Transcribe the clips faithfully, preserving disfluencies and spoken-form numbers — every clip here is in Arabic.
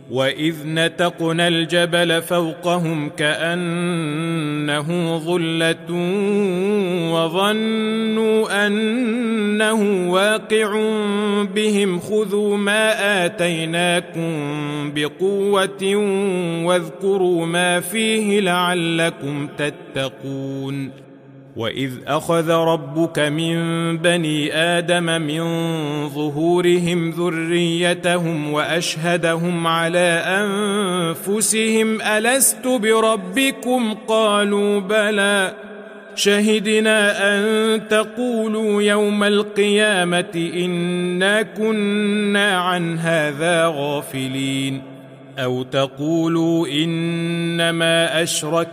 وإذ نتقنا الجبل فوقهم كأنه ظلة وظنوا أنه واقع بهم خذوا ما آتيناكم بقوة واذكروا ما فيه لعلكم تتقون وإذ أخذ ربك من بني آدم من ظهورهم ذريتهم وأشهدهم على أنفسهم ألست بربكم قالوا بلى شهدنا أن تقولوا يوم القيامة إنا كنا عن هذا غافلين أو تقولوا إنما أشرك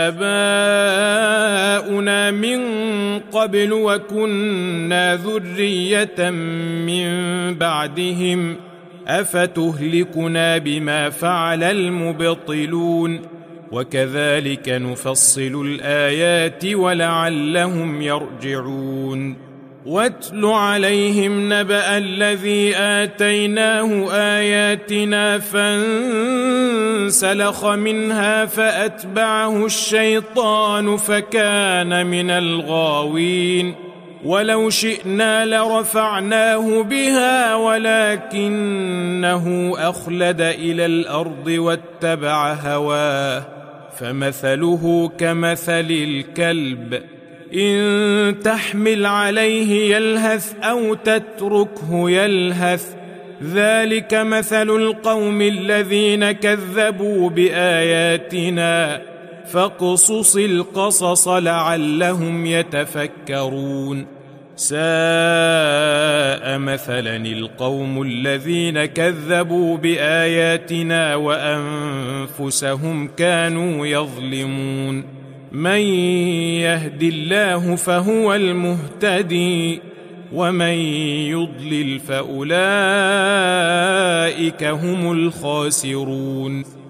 آباؤنا من قبل وكنا ذرية من بعدهم أفتهلكنا بما فعل المبطلون وكذلك نفصل الآيات ولعلهم يرجعون واتل عليهم نبأ الذي آتيناه آياتنا فانسلخ منها فأتبعه الشيطان فكان من الغاوين ولو شئنا لرفعناه بها ولكنه أخلد إلى الأرض واتبع هواه فمثله كمثل الكلب إن تحمل عليه يلهث أو تتركه يلهث ذلك مثل القوم الذين كذبوا بآياتنا فاقصص القصص لعلهم يتفكرون ساء مثلا القوم الذين كذبوا بآياتنا وأنفسهم كانوا يظلمون من يهد الله فهو المهتدي ومن يضلل فأولئك هم الخاسرون